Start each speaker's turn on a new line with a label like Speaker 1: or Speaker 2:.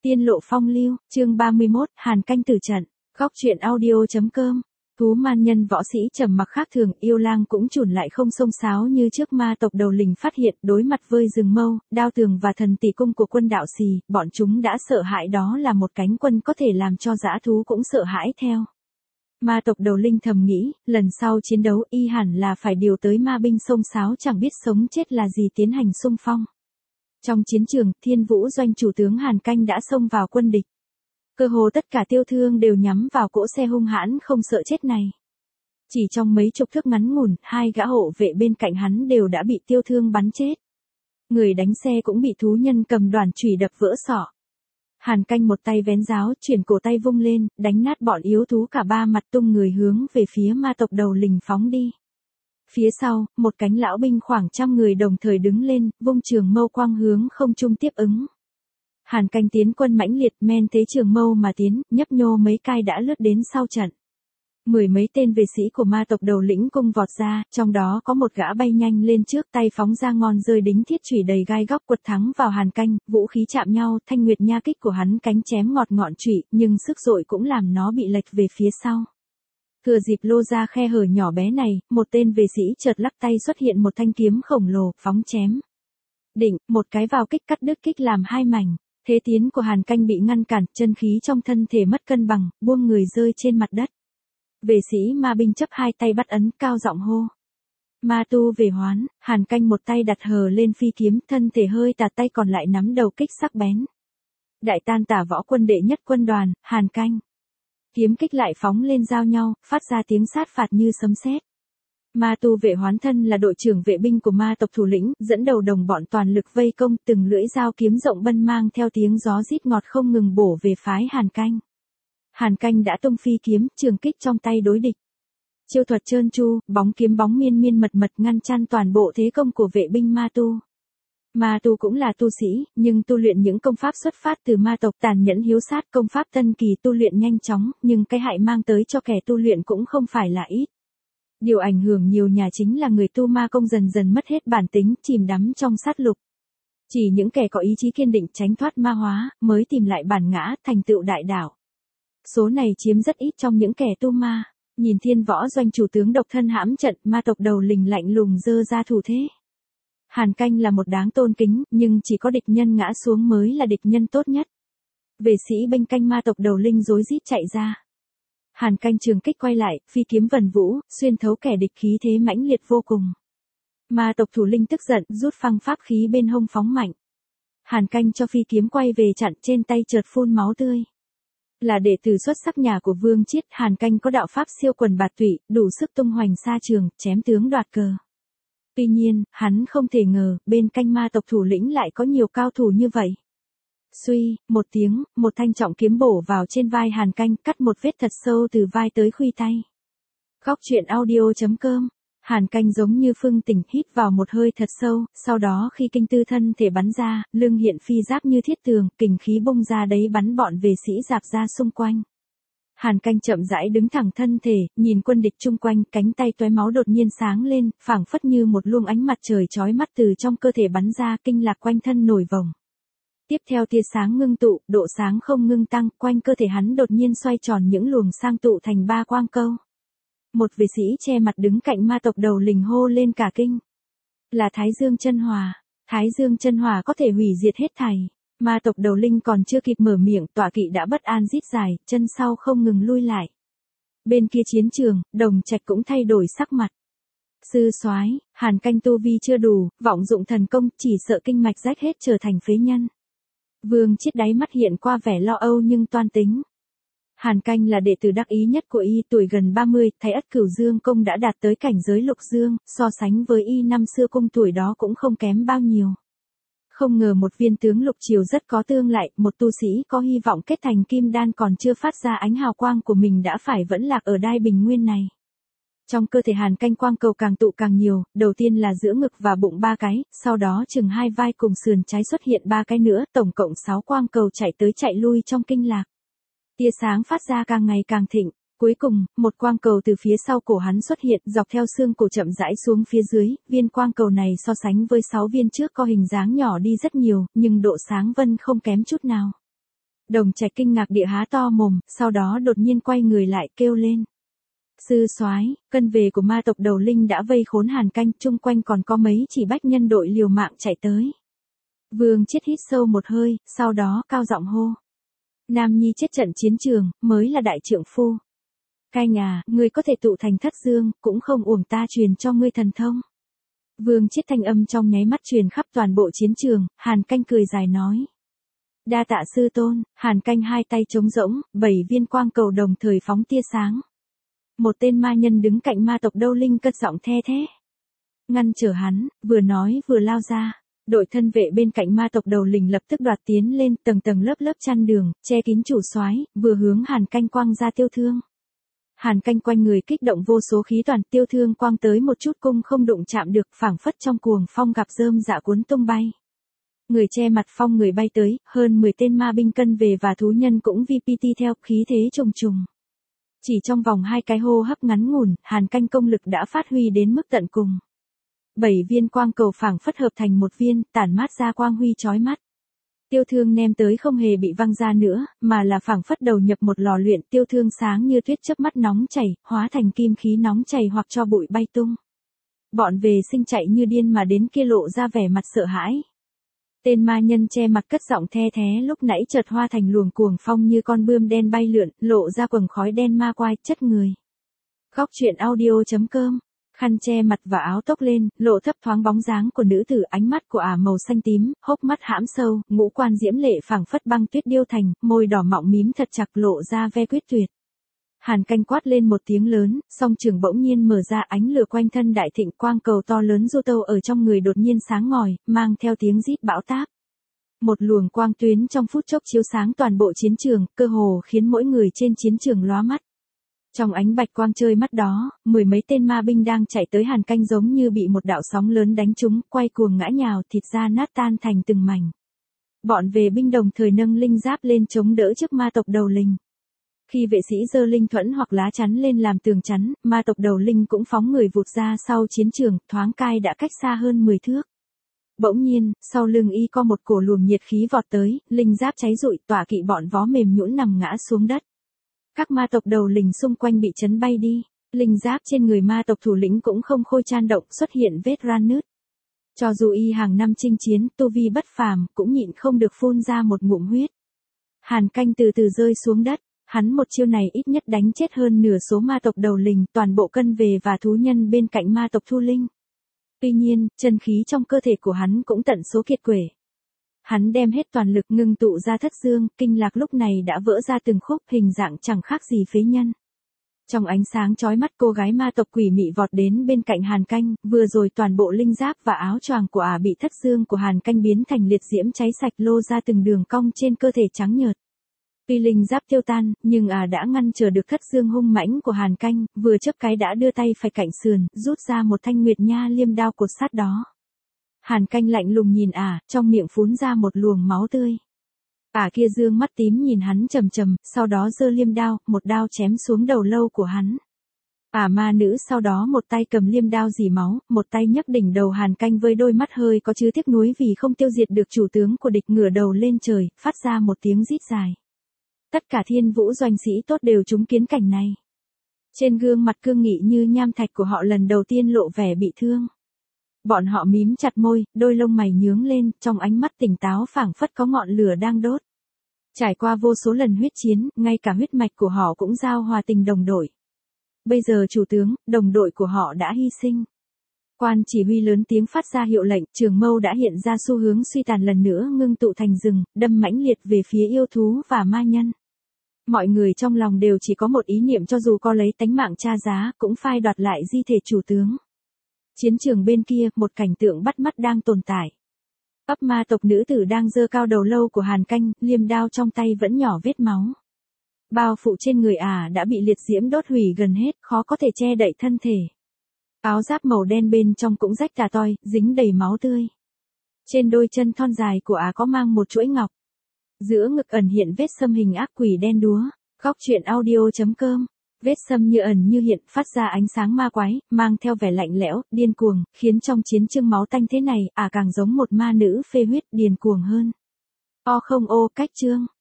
Speaker 1: Tiên lộ phong lưu, chương 31, Hàn Canh tử trận. Góc truyện audio.com. Thú man nhân võ sĩ trầm mặc khác thường, yêu lang cũng chủn lại không xông xáo như trước. Ma tộc đầu lĩnh phát hiện đối mặt với rừng mâu, đao tường và thần tỷ cung của quân đạo xì, bọn chúng đã sợ hãi, đó là một cánh quân có thể làm cho dã thú cũng sợ hãi theo. Ma tộc đầu linh thầm nghĩ, lần sau chiến đấu y hẳn là phải điều tới ma binh xông xáo chẳng biết sống chết là gì tiến hành xung phong. Trong chiến trường, Thiên Vũ doanh chủ tướng Hàn Canh đã xông vào quân địch. Cơ hồ tất cả tiêu thương đều nhắm vào cỗ xe hung hãn không sợ chết này. Chỉ trong mấy chục thước ngắn ngủn, hai gã hộ vệ bên cạnh hắn đều đã bị tiêu thương bắn chết. Người đánh xe cũng bị thú nhân cầm đoàn chùy đập vỡ sọ. Hàn Canh một tay vén giáo, chuyển cổ tay vung lên, đánh nát bọn yếu thú cả ba mặt, tung người hướng về phía ma tộc đầu lĩnh phóng đi. Phía sau, một cánh lão binh khoảng 100 người đồng thời đứng lên, vung trường mâu quang hướng không trung tiếp ứng. Hàn Canh tiến quân mãnh liệt, men thế trường mâu mà tiến, nhấp nhô mấy cai đã lướt đến sau trận. 10 mấy tên vệ sĩ của ma tộc đầu lĩnh cung vọt ra, trong đó có một gã bay nhanh lên trước, tay phóng ra ngọn rơi đính thiết chủy đầy gai góc quật thắng vào Hàn Canh, vũ khí chạm nhau, thanh nguyệt nha kích của hắn cánh chém ngọt ngọn chủy, nhưng sức dội cũng làm nó bị lệch về phía sau. Thừa dịp lô ra khe hở nhỏ bé này, một tên vệ sĩ chợt lắc tay xuất hiện một thanh kiếm khổng lồ, phóng chém. Định, một cái vào kích cắt đứt kích làm hai mảnh. Thế tiến của Hàn Canh bị ngăn cản, chân khí trong thân thể mất cân bằng, buông người rơi trên mặt đất. Vệ sĩ ma binh chấp hai tay bắt ấn, cao giọng hô. Ma tu về hoán, Hàn Canh một tay đặt hờ lên phi kiếm, thân thể hơi tạt, tay còn lại nắm đầu kích sắc bén. Đại tan tả võ quân đệ nhất quân đoàn, Hàn Canh. Kiếm kích lại phóng lên giao nhau, phát ra tiếng sát phạt như sấm sét. Ma tu vệ hoán thân là đội trưởng vệ binh của ma tộc thủ lĩnh, dẫn đầu đồng bọn toàn lực vây công, từng lưỡi dao kiếm rộng bân mang theo tiếng gió rít ngọt không ngừng bổ về phái Hàn Canh. Hàn Canh đã tung phi kiếm, trường kích trong tay đối địch. Chiêu thuật trơn tru, bóng kiếm bóng miên miên mật mật ngăn chặn toàn bộ thế công của vệ binh ma tu. Ma tu cũng là tu sĩ, nhưng tu luyện những công pháp xuất phát từ ma tộc, tàn nhẫn hiếu sát, công pháp tân kỳ tu luyện nhanh chóng, nhưng cái hại mang tới cho kẻ tu luyện cũng không phải là ít. Điều ảnh hưởng nhiều nhà chính là người tu ma công dần dần mất hết bản tính, chìm đắm trong sát lục. Chỉ những kẻ có ý chí kiên định tránh thoát ma hóa, mới tìm lại bản ngã, thành tựu đại đạo. Số này chiếm rất ít trong những kẻ tu ma. Nhìn Thiên Võ doanh chủ tướng độc thân hãm trận, ma tộc đầu lĩnh lạnh lùng giơ ra thủ thế. Hàn Canh là một đáng tôn kính, nhưng chỉ có địch nhân ngã xuống mới là địch nhân tốt nhất. Vệ sĩ bênh canh ma tộc đầu linh rối rít chạy ra. Hàn Canh trường kích quay lại, phi kiếm vần vũ, xuyên thấu kẻ địch, khí thế mãnh liệt vô cùng. Ma tộc thủ linh tức giận, rút phăng pháp khí bên hông phóng mạnh. Hàn Canh cho phi kiếm quay về chặn, trên tay chợt phun máu tươi. Là đệ tử xuất sắc nhà của Vương Chiết, Hàn Canh có đạo pháp siêu quần bạt tụy, đủ sức tung hoành xa trường, chém tướng đoạt cờ. Tuy nhiên, hắn không thể ngờ, bên canh ma tộc thủ lĩnh lại có nhiều cao thủ như vậy. Suy, một tiếng, một thanh trọng kiếm bổ vào trên vai Hàn Canh, cắt một vết thật sâu từ vai tới khuỷu tay. Góc truyện audio.com. Hàn Canh giống như phương tỉnh, hít vào một hơi thật sâu, sau đó khi kinh tư thân thể bắn ra, lưng hiện phi giáp như thiết tường, kình khí bung ra đấy bắn bọn vệ sĩ rạc ra xung quanh. Hàn Canh chậm rãi đứng thẳng thân thể, nhìn quân địch chung quanh, cánh tay tóe máu đột nhiên sáng lên, phảng phất như một luồng ánh mặt trời chói mắt từ trong cơ thể bắn ra, kinh lạc quanh thân nổi vòng. Tiếp theo tia sáng ngưng tụ, độ sáng không ngưng tăng, quanh cơ thể hắn đột nhiên xoay tròn những luồng sang tụ thành ba quang câu. Một vệ sĩ che mặt đứng cạnh ma tộc đầu lĩnh hô lên cả kinh. Là Thái Dương chân hỏa. Thái Dương chân hỏa có thể hủy diệt hết thảy. Ma tộc đầu linh còn chưa kịp mở miệng, tọa kỵ đã bất an rít dài, chân sau không ngừng lui lại. Bên kia chiến trường, Đồng Trạch cũng thay đổi sắc mặt. Sư soái, Hàn Canh tu vi chưa đủ, vọng dụng thần công, chỉ sợ kinh mạch rách hết trở thành phế nhân. Vương Chiết đáy mắt hiện qua vẻ lo âu nhưng toan tính. Hàn Canh là đệ tử đắc ý nhất của y, tuổi gần 30, Thái Ất Cửu Dương công đã đạt tới cảnh giới lục dương, so sánh với y năm xưa cung tuổi đó cũng không kém bao nhiêu. Không ngờ một viên tướng lục triều rất có tương lại, một tu sĩ có hy vọng kết thành kim đan còn chưa phát ra ánh hào quang của mình đã phải vẫn lạc ở đai bình nguyên này. Trong cơ thể Hàn Canh quang cầu càng tụ càng nhiều, đầu tiên là giữa ngực và bụng 3 cái, sau đó chừng 2 vai cùng sườn trái xuất hiện 3 cái nữa, tổng cộng 6 quang cầu chạy tới chạy lui trong kinh lạc. Tia sáng phát ra càng ngày càng thịnh, cuối cùng, một quang cầu từ phía sau cổ hắn xuất hiện, dọc theo xương cổ chậm rãi xuống phía dưới, viên quang cầu này so sánh với 6 viên trước có hình dáng nhỏ đi rất nhiều, nhưng độ sáng vân không kém chút nào. Đồng Trạch kinh ngạc địa há to mồm, sau đó đột nhiên quay người lại kêu lên. Sư soái, cân về của ma tộc đầu linh đã vây khốn Hàn Canh, chung quanh còn có mấy chỉ bách nhân đội liều mạng chạy tới. Vương Chiết hít sâu một hơi, sau đó cao giọng hô. Nam nhi chết trận chiến trường, mới là đại trượng phu. Canh à, ngươi có thể tụ thành Thất Dương, cũng không uổng ta truyền cho ngươi thần thông. Vương Chiết thanh âm trong nháy mắt truyền khắp toàn bộ chiến trường, Hàn Canh cười dài nói. Đa tạ sư tôn. Hàn Canh hai tay trống rỗng, 7 viên quang cầu đồng thời phóng tia sáng. Một tên ma nhân đứng cạnh ma tộc Đâu Linh cất giọng the thé. Ngăn trở hắn, vừa nói vừa lao ra. Đội thân vệ bên cạnh ma tộc Đầu Linh lập tức đoạt tiến lên, tầng tầng lớp lớp chăn đường, che kín chủ soái, vừa hướng Hàn Canh quang ra tiêu thương. Hàn Canh quanh người kích động vô số khí toàn, tiêu thương quang tới một chút cung không đụng chạm được, phảng phất trong cuồng phong gặp rơm dạ cuốn tung bay. Người che mặt phong người bay tới, hơn 10 tên ma binh cân về và thú nhân cũng VPT theo, khí thế trùng trùng. Chỉ trong vòng 2 cái hô hấp ngắn ngủn, Hàn Canh công lực đã phát huy đến mức tận cùng. 7 viên quang cầu phảng phất hợp thành một viên, tản mát ra quang huy chói mắt. Tiêu thương ném tới không hề bị văng ra nữa, mà là phảng phất đầu nhập một lò luyện, tiêu thương sáng như tuyết chớp mắt nóng chảy, hóa thành kim khí nóng chảy hoặc cho bụi bay tung. Bọn về sinh chạy như điên mà đến kia lộ ra vẻ mặt sợ hãi. Tên ma nhân che mặt cất giọng the thé lúc nãy chợt hoa thành luồng cuồng phong như con bươm đen bay lượn, lộ ra quầng khói đen ma quai chất người. Góc truyện audio.com, khăn che mặt và áo tốc lên, lộ thấp thoáng bóng dáng của nữ tử, ánh mắt của ả màu xanh tím, hốc mắt hãm sâu, ngũ quan diễm lệ phảng phất băng tuyết điêu thành, môi đỏ mọng mím thật chặt lộ ra ve quyết tuyệt. Hàn Canh quát lên một tiếng lớn, song trường bỗng nhiên mở ra, ánh lửa quanh thân đại thịnh, quang cầu to lớn du tâu ở trong người đột nhiên sáng ngòi, mang theo tiếng rít bão táp. Một luồng quang tuyến trong phút chốc chiếu sáng toàn bộ chiến trường, cơ hồ khiến mỗi người trên chiến trường lóa mắt. Trong ánh bạch quang chơi mắt đó, 10 mấy tên ma binh đang chạy tới Hàn Canh giống như bị một đạo sóng lớn đánh trúng, quay cuồng ngã nhào, thịt da nát tan thành từng mảnh. Bọn về binh đồng thời nâng linh giáp lên chống đỡ trước ma tộc Đầu Linh. Khi vệ sĩ giơ linh thuẫn hoặc lá chắn lên làm tường chắn, ma tộc Đầu Linh cũng phóng người vụt ra sau chiến trường, thoáng cai đã cách xa hơn 10 thước. Bỗng nhiên, sau lưng y có một cổ luồng nhiệt khí vọt tới, linh giáp cháy rụi, tỏa kỵ bọn vó mềm nhũn nằm ngã xuống đất. Các ma tộc Đầu Linh xung quanh bị chấn bay đi, linh giáp trên người ma tộc thủ lĩnh cũng không khôi chan động, xuất hiện vết ran nứt. Cho dù y hàng năm chinh chiến, tu vi bất phàm, cũng nhịn không được phun ra một ngụm huyết. Hàn Canh từ từ rơi xuống đất. Hắn một chiêu này ít nhất đánh chết hơn nửa số ma tộc Đầu Linh, toàn bộ cân về và thú nhân bên cạnh ma tộc Thu Linh. Tuy nhiên, chân khí trong cơ thể của hắn cũng tận số kiệt quệ. Hắn đem hết toàn lực ngưng tụ ra Thất Dương, kinh lạc lúc này đã vỡ ra từng khúc, hình dạng chẳng khác gì phế nhân. Trong ánh sáng chói mắt, cô gái ma tộc quỷ mị vọt đến bên cạnh Hàn Canh, vừa rồi toàn bộ linh giáp và áo choàng của ả bị Thất Dương của Hàn Canh biến thành liệt diễm cháy sạch, lô ra từng đường cong trên cơ thể trắng nhợt. Tuy linh giáp tiêu tan, nhưng đã ngăn trở được Thất Dương hung mãnh của Hàn Canh, vừa chớp cái đã đưa tay phải cạnh sườn, rút ra một thanh nguyệt nha liêm đao cột sát đó. Hàn Canh lạnh lùng nhìn trong miệng phún ra một luồng máu tươi. Kia dương mắt tím nhìn hắn trầm trầm, sau đó giơ liêm đao, một đao chém xuống đầu lâu của hắn. Ma nữ sau đó một tay cầm liêm đao rỉ máu, một tay nhấc đỉnh đầu Hàn Canh với đôi mắt hơi có chứa tiếc nuối vì không tiêu diệt được chủ tướng của địch, ngửa đầu lên trời, phát ra một tiếng rít dài. Tất cả Thiên Vũ doanh sĩ tốt đều chứng kiến cảnh này. Trên gương mặt cương nghị như nham thạch của họ lần đầu tiên lộ vẻ bị thương. Bọn họ mím chặt môi, đôi lông mày nhướng lên, trong ánh mắt tỉnh táo phảng phất có ngọn lửa đang đốt. Trải qua vô số lần huyết chiến, ngay cả huyết mạch của họ cũng giao hòa tình đồng đội. Bây giờ chủ tướng, đồng đội của họ đã hy sinh. Quan chỉ huy lớn tiếng phát ra hiệu lệnh, trường mâu đã hiện ra xu hướng suy tàn lần nữa ngưng tụ thành rừng, đâm mãnh liệt về phía yêu thú và ma nhân. Mọi người trong lòng đều chỉ có một ý niệm, cho dù có lấy tánh mạng tra giá, cũng phai đoạt lại di thể chủ tướng. Chiến trường bên kia, một cảnh tượng bắt mắt đang tồn tại. Ấp ma tộc nữ tử đang giơ cao đầu lâu của Hàn Canh, liêm đao trong tay vẫn nhỏ vết máu. Bao phụ trên người đã bị liệt diễm đốt hủy gần hết, khó có thể che đậy thân thể. Áo giáp màu đen bên trong cũng rách tà toi, dính đầy máu tươi. Trên đôi chân thon dài của có mang một chuỗi ngọc. Giữa ngực ẩn hiện vết xâm hình ác quỷ đen đúa. Góc truyện audio.com. Vết xâm như ẩn như hiện, phát ra ánh sáng ma quái, mang theo vẻ lạnh lẽo, điên cuồng, khiến trong chiến chương máu tanh thế này, càng giống một ma nữ phê huyết điên cuồng hơn. Cách chương.